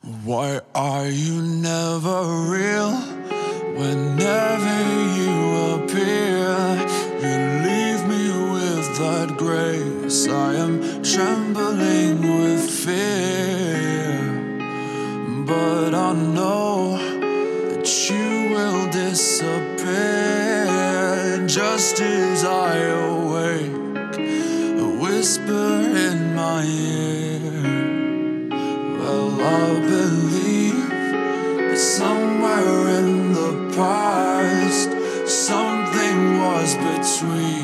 Why are you never real? Whenever you appear, you leave me with that grace. I am trembling with fear, but I know that you will disappear just as I awake, a whisper in my ear. Well, I believe that somewhere in the past something was between